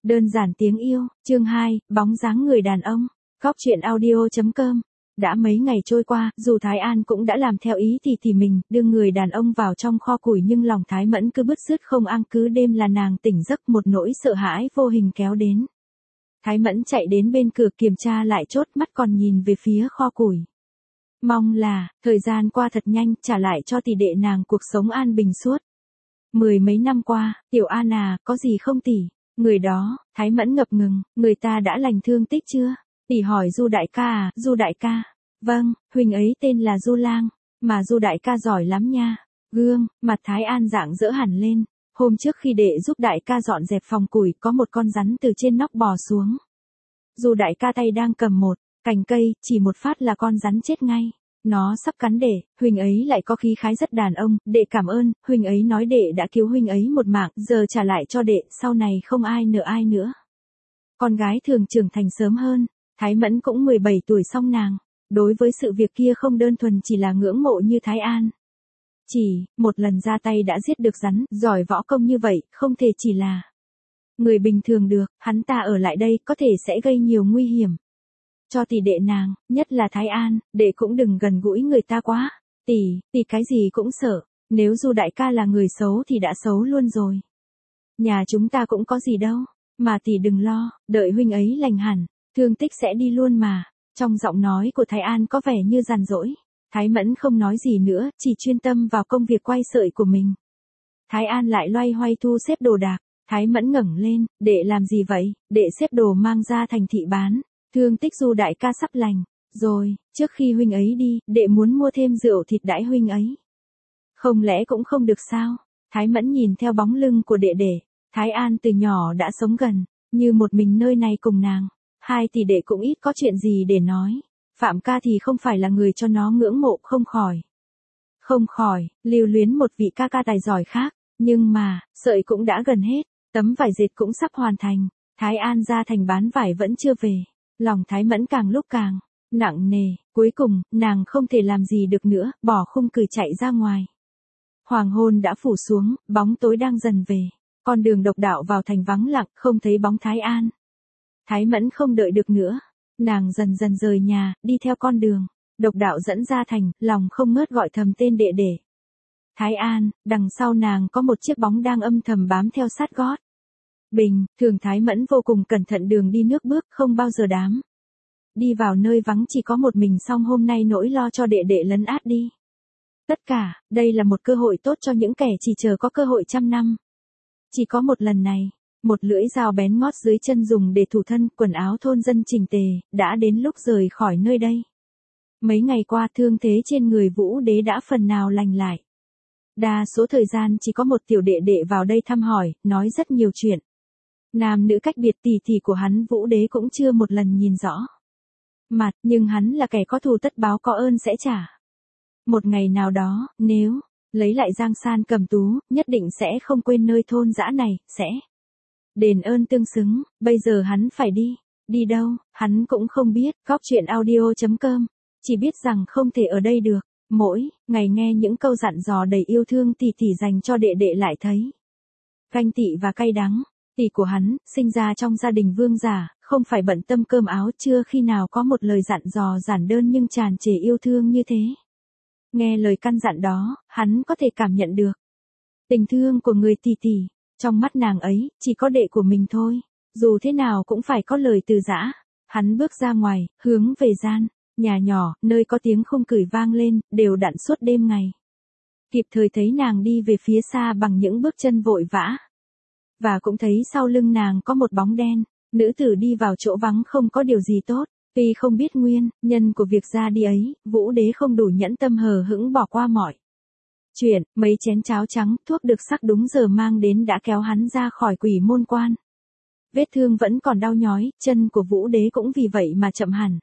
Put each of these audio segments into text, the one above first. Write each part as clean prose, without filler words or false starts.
Đơn giản tiếng yêu, chương 2, bóng dáng người đàn ông. Góc truyện audio.com. Đã mấy ngày trôi qua, dù Thái An cũng đã làm theo ý thì mình, đưa người đàn ông vào trong kho củi, nhưng lòng Thái Mẫn cứ bứt rứt không an, cứ đêm là nàng tỉnh giấc một nỗi sợ hãi vô hình kéo đến. Thái Mẫn chạy đến bên cửa kiểm tra lại chốt, mắt còn nhìn về phía kho củi. Mong là, thời gian qua thật nhanh, trả lại cho tỷ đệ nàng cuộc sống an bình suốt. Mười mấy năm qua, Tiểu An à, có gì không tỷ? Người đó, Thái Mẫn ngập ngừng, người ta đã lành thương tích chưa? Tỷ hỏi Du đại ca à, Du đại ca. Vâng, huynh ấy tên là Du Lang, mà Du đại ca giỏi lắm nha. Gương, mặt Thái An rạng rỡ hẳn lên. Hôm trước khi đệ giúp đại ca dọn dẹp phòng củi, có một con rắn từ trên nóc bò xuống. Du đại ca tay đang cầm một cành cây, chỉ một phát là con rắn chết ngay. Nó sắp cắn đệ, huynh ấy lại có khí khái rất đàn ông, đệ cảm ơn, huynh ấy nói đệ đã cứu huynh ấy một mạng, giờ trả lại cho đệ, sau này không ai nợ ai nữa. Con gái thường trưởng thành sớm hơn, Thái Mẫn cũng 17 tuổi song nàng, đối với sự việc kia không đơn thuần chỉ là ngưỡng mộ như Thái An. Chỉ, một lần ra tay đã giết được rắn, giỏi võ công như vậy, không thể chỉ là người bình thường được, hắn ta ở lại đây có thể sẽ gây nhiều nguy hiểm. Cho tỷ đệ nàng, nhất là Thái An, đệ cũng đừng gần gũi người ta quá. Tỷ cái gì cũng sợ, nếu Du đại ca là người xấu thì đã xấu luôn rồi. Nhà chúng ta cũng có gì đâu, mà tỷ đừng lo, đợi huynh ấy lành hẳn, thương tích sẽ đi luôn mà. Trong giọng nói của Thái An có vẻ như giàn dỗi. Thái Mẫn không nói gì nữa, chỉ chuyên tâm vào công việc quay sợi của mình. Thái An lại loay hoay thu xếp đồ đạc. Thái Mẫn ngẩng lên, đệ làm gì vậy? Đệ xếp đồ mang ra thành thị bán. Thương tích Du đại ca sắp lành rồi, trước khi huynh ấy đi, đệ muốn mua thêm rượu thịt đãi huynh ấy. Không lẽ cũng không được sao? Thái Mẫn nhìn theo bóng lưng của đệ đệ. Thái An từ nhỏ đã sống gần như một mình nơi này cùng nàng. Hai tỷ đệ cũng ít có chuyện gì để nói. Phạm ca thì không phải là người cho nó ngưỡng mộ, không khỏi lưu luyến một vị ca ca tài giỏi khác. Nhưng mà, sợi cũng đã gần hết, tấm vải dệt cũng sắp hoàn thành. Thái An ra thành bán vải vẫn chưa về. Lòng Thái Mẫn càng lúc càng nặng nề, cuối cùng, nàng không thể làm gì được nữa, bỏ khung cửi chạy ra ngoài. Hoàng hôn đã phủ xuống, bóng tối đang dần về. Con đường độc đạo vào thành vắng lặng, không thấy bóng Thái An. Thái Mẫn không đợi được nữa. Nàng dần dần rời nhà, đi theo con đường độc đạo dẫn ra thành, lòng không ngớt gọi thầm tên đệ đệ. Thái An, đằng sau nàng có một chiếc bóng đang âm thầm bám theo sát gót. Thường Thái Mẫn vô cùng cẩn thận đường đi nước bước, không bao giờ đám. Đi vào nơi vắng chỉ có một mình, song hôm nay nỗi lo cho đệ đệ lấn át đi. Tất cả, đây là một cơ hội tốt cho những kẻ chỉ chờ có cơ hội trăm năm. Chỉ có một lần này, một lưỡi dao bén ngót dưới chân dùng để thủ thân, quần áo thôn dân chỉnh tề, đã đến lúc rời khỏi nơi đây. Mấy ngày qua thương thế trên người Vũ Đế đã phần nào lành lại. Đa số thời gian chỉ có một tiểu đệ đệ vào đây thăm hỏi, nói rất nhiều chuyện. Nam nữ cách biệt tỷ của hắn Vũ Đế cũng chưa một lần nhìn rõ mặt, nhưng hắn là kẻ có thù tất báo, có ơn sẽ trả. Một ngày nào đó, nếu lấy lại Giang San Cầm Tú, nhất định sẽ không quên nơi thôn dã này, sẽ đền ơn tương xứng. Bây giờ hắn phải đi đâu, hắn cũng không biết. Góc truyện audio.com, chỉ biết rằng không thể ở đây được. Mỗi ngày nghe những câu dặn dò đầy yêu thương tỷ dành cho đệ đệ lại thấy ganh tị và cay đắng. Tỷ của hắn, sinh ra trong gia đình vương giả, không phải bận tâm cơm áo, chưa khi nào có một lời dặn dò giản đơn nhưng tràn trề yêu thương như thế. Nghe lời căn dặn đó, hắn có thể cảm nhận được tình thương của người tỷ. Trong mắt nàng ấy, chỉ có đệ của mình thôi. Dù thế nào cũng phải có lời từ giã. Hắn bước ra ngoài, hướng về gian nhà nhỏ, nơi có tiếng khung cửi vang lên, đều đặn suốt đêm ngày. Kịp thời thấy nàng đi về phía xa bằng những bước chân vội vã. Và cũng thấy sau lưng nàng có một bóng đen. Nữ tử đi vào chỗ vắng không có điều gì tốt. Tuy không biết nguyên nhân của việc ra đi ấy, Vũ Đế không đủ nhẫn tâm hờ hững bỏ qua mọi chuyện. Mấy chén cháo trắng, thuốc được sắc đúng giờ mang đến đã kéo hắn ra khỏi quỷ môn quan. Vết thương vẫn còn đau nhói, chân của Vũ Đế cũng vì vậy mà chậm hẳn.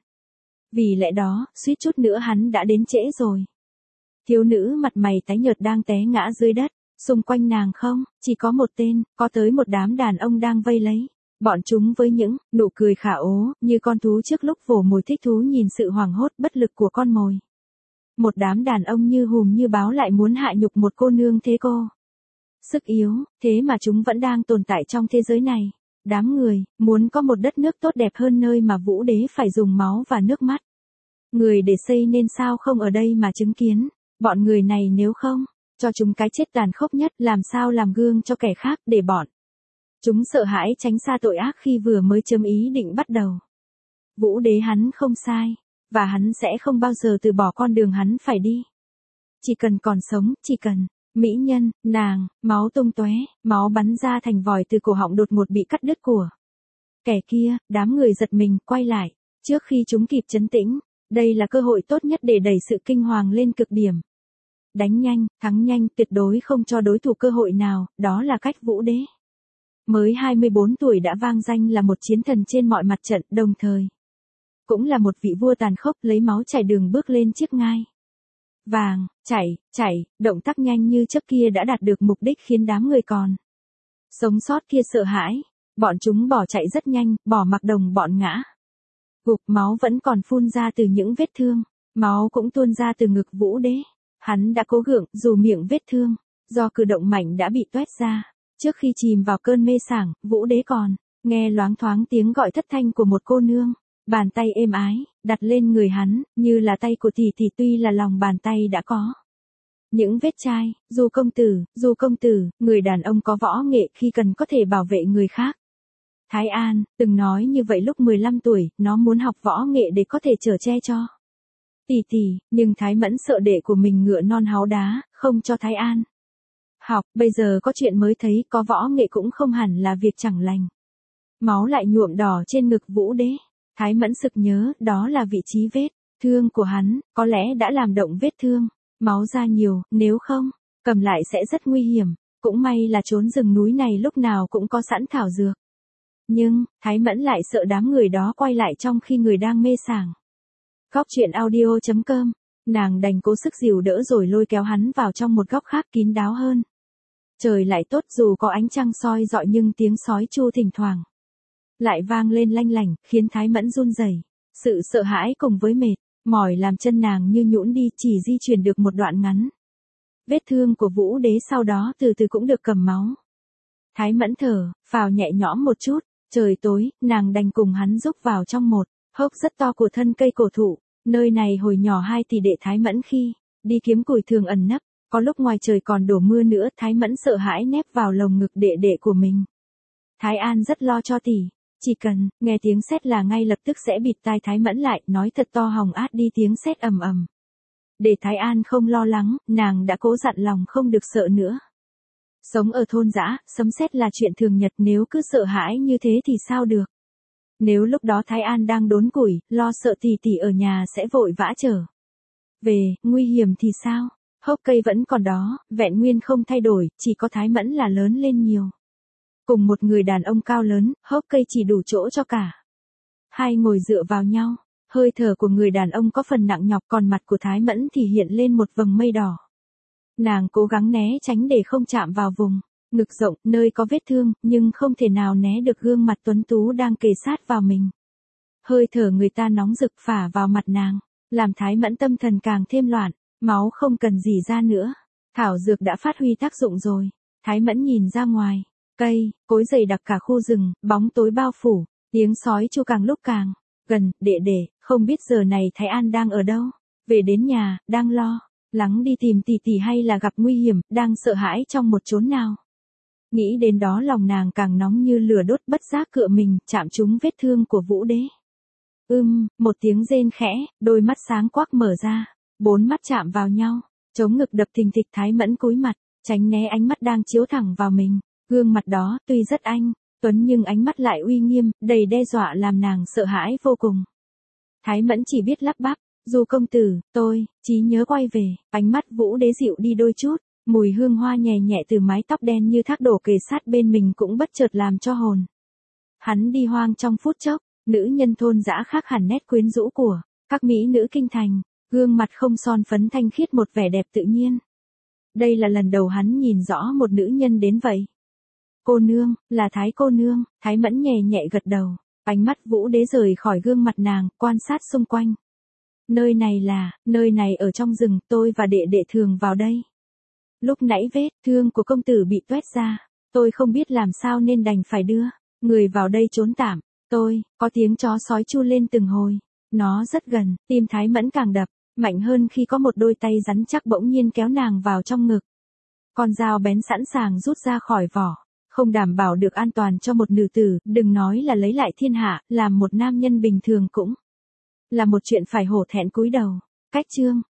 Vì lẽ đó, suýt chút nữa hắn đã đến trễ rồi. Thiếu nữ mặt mày tái nhợt đang té ngã dưới đất. Xung quanh nàng không, chỉ có một tên, có tới một đám đàn ông đang vây lấy. Bọn chúng với những nụ cười khả ố, như con thú trước lúc vồ mồi thích thú nhìn sự hoảng hốt bất lực của con mồi. Một đám đàn ông như hùm như báo lại muốn hạ nhục một cô nương thế cô. Sức yếu, thế mà chúng vẫn đang tồn tại trong thế giới này. Đám người, muốn có một đất nước tốt đẹp hơn nơi mà Vũ Đế phải dùng máu và nước mắt. Người để xây nên sao không ở đây mà chứng kiến, bọn người này nếu không, cho chúng cái chết tàn khốc nhất, làm sao làm gương cho kẻ khác để bọn. Chúng sợ hãi tránh xa tội ác khi vừa mới chấm ý định bắt đầu. Vũ Đế hắn không sai, và hắn sẽ không bao giờ từ bỏ con đường hắn phải đi. Chỉ cần còn sống, chỉ cần, mỹ nhân, nàng, máu tung tóe, máu bắn ra thành vòi từ cổ họng đột ngột bị cắt đứt của. Kẻ kia, đám người giật mình, quay lại, trước khi chúng kịp trấn tĩnh, đây là cơ hội tốt nhất để đẩy sự kinh hoàng lên cực điểm. Đánh nhanh, thắng nhanh, tuyệt đối không cho đối thủ cơ hội nào, đó là cách Vũ Đế. Mới 24 tuổi đã vang danh là một chiến thần trên mọi mặt trận, đồng thời cũng là một vị vua tàn khốc lấy máu chảy đường bước lên chiếc ngai vàng, chạy, động tác nhanh như chớp kia đã đạt được mục đích khiến đám người còn sống sót kia sợ hãi. Bọn chúng bỏ chạy rất nhanh, bỏ mặc đồng bọn ngã gục, máu vẫn còn phun ra từ những vết thương, máu cũng tuôn ra từ ngực Vũ Đế. Hắn đã cố gượng, dù miệng vết thương do cử động mạnh đã bị toét ra. Trước khi chìm vào cơn mê sảng, Vũ Đế còn nghe loáng thoáng tiếng gọi thất thanh của một cô nương. Bàn tay êm ái, đặt lên người hắn, như là tay của tỷ tỷ, tuy là lòng bàn tay đã có những vết chai. Du công tử, người đàn ông có võ nghệ khi cần có thể bảo vệ người khác. Thái An từng nói như vậy lúc 15 tuổi, nó muốn học võ nghệ để có thể chở che cho tỷ tỷ, nhưng Thái Mẫn sợ đệ của mình ngựa non háu đá, không cho Thái An học. Bây giờ có chuyện mới thấy, có võ nghệ cũng không hẳn là việc chẳng lành. Máu lại nhuộm đỏ trên ngực Vũ Đế. Thái Mẫn sực nhớ, đó là vị trí vết thương của hắn, có lẽ đã làm động vết thương, máu ra nhiều, nếu không, cầm lại sẽ rất nguy hiểm. Cũng may là trốn rừng núi này lúc nào cũng có sẵn thảo dược. Nhưng, Thái Mẫn lại sợ đám người đó quay lại trong khi người đang mê sảng. Góc truyện audio.com, nàng đành cố sức dìu đỡ rồi lôi kéo hắn vào trong một góc khác kín đáo hơn. Trời lại tốt, dù có ánh trăng soi rọi nhưng tiếng sói tru thỉnh thoảng lại vang lên lanh lảnh, khiến Thái Mẫn run rẩy. Sự sợ hãi cùng với mệt mỏi làm chân nàng như nhũn đi, chỉ di chuyển được một đoạn ngắn. Vết thương của Vũ Đế sau đó từ từ cũng được cầm máu. Thái Mẫn thở phào nhẹ nhõm một chút. Trời tối, nàng đành cùng hắn rúc vào trong một hốc rất to của thân cây cổ thụ. Nơi này hồi nhỏ hai tỷ đệ Thái Mẫn khi đi kiếm củi thường ẩn nấp. Có lúc ngoài trời còn đổ mưa nữa, Thái Mẫn sợ hãi nép vào lồng ngực đệ đệ của mình. Thái An rất lo cho tỷ. Chỉ cần nghe tiếng sét là ngay lập tức sẽ bịt tai Thái Mẫn lại, nói thật to hòng át đi tiếng sét ầm ầm. Để Thái An không lo lắng, nàng đã cố dặn lòng không được sợ nữa. Sống ở thôn dã, sấm sét là chuyện thường nhật, nếu cứ sợ hãi như thế thì sao được. Nếu lúc đó Thái An đang đốn củi, lo sợ tỷ tỷ ở nhà sẽ vội vã trở về, nguy hiểm thì sao? Hốc cây vẫn còn đó, vẹn nguyên không thay đổi, chỉ có Thái Mẫn là lớn lên nhiều. Cùng một người đàn ông cao lớn, hốc cây chỉ đủ chỗ cho cả hai ngồi dựa vào nhau. Hơi thở của người đàn ông có phần nặng nhọc, còn mặt của Thái Mẫn thì hiện lên một vầng mây đỏ. Nàng cố gắng né tránh để không chạm vào vùng ngực rộng, nơi có vết thương, nhưng không thể nào né được gương mặt tuấn tú đang kề sát vào mình. Hơi thở người ta nóng rực phả vào mặt nàng, làm Thái Mẫn tâm thần càng thêm loạn. Máu không cần gì ra nữa. Thảo dược đã phát huy tác dụng rồi. Thái Mẫn nhìn ra ngoài. Cây, cối dày đặc cả khu rừng, bóng tối bao phủ. Tiếng sói chu càng lúc càng gần. Đệ đệ, không biết giờ này Thái An đang ở đâu. Về đến nhà, đang lo lắng đi tìm tỷ tỷ hay là gặp nguy hiểm, đang sợ hãi trong một chốn nào. Nghĩ đến đó lòng nàng càng nóng như lửa đốt, bất giác cựa mình, chạm trúng vết thương của Vũ Đế. Một tiếng rên khẽ, đôi mắt sáng quắc mở ra. 4 mắt chạm vào nhau, chống ngực đập thình thịch. Thái Mẫn cúi mặt, tránh né ánh mắt đang chiếu thẳng vào mình. Gương mặt đó tuy rất anh tuấn nhưng ánh mắt lại uy nghiêm, đầy đe dọa làm nàng sợ hãi vô cùng. Thái Mẫn chỉ biết lắp bắp, "Du công tử, tôi trí nhớ quay về." Ánh mắt Vũ Đế dịu đi đôi chút, mùi hương hoa nhẹ nhẹ từ mái tóc đen như thác đổ kề sát bên mình cũng bất chợt làm cho hồn hắn đi hoang trong phút chốc. Nữ nhân thôn dã khác hẳn nét quyến rũ của các mỹ nữ kinh thành. Gương mặt không son phấn thanh khiết, một vẻ đẹp tự nhiên. Đây là lần đầu hắn nhìn rõ một nữ nhân đến vậy. "Cô nương, là Thái cô nương." Thái Mẫn nhẹ nhẹ gật đầu. Ánh mắt Vũ Đế rời khỏi gương mặt nàng, quan sát xung quanh. Nơi này ở trong rừng, tôi và đệ đệ thường vào đây. Lúc nãy vết thương của công tử bị toét ra, tôi không biết làm sao nên đành phải đưa Người vào đây trốn tạm. Có tiếng chó sói chu lên từng hồi. Nó rất gần, tim Thái Mẫn càng đập, mạnh hơn khi có một đôi tay rắn chắc bỗng nhiên kéo nàng vào trong ngực. Con dao bén sẵn sàng rút ra khỏi vỏ. Không đảm bảo được an toàn cho một nữ tử, đừng nói là lấy lại thiên hạ, làm một nam nhân bình thường cũng là một chuyện phải hổ thẹn cúi đầu. Cách chương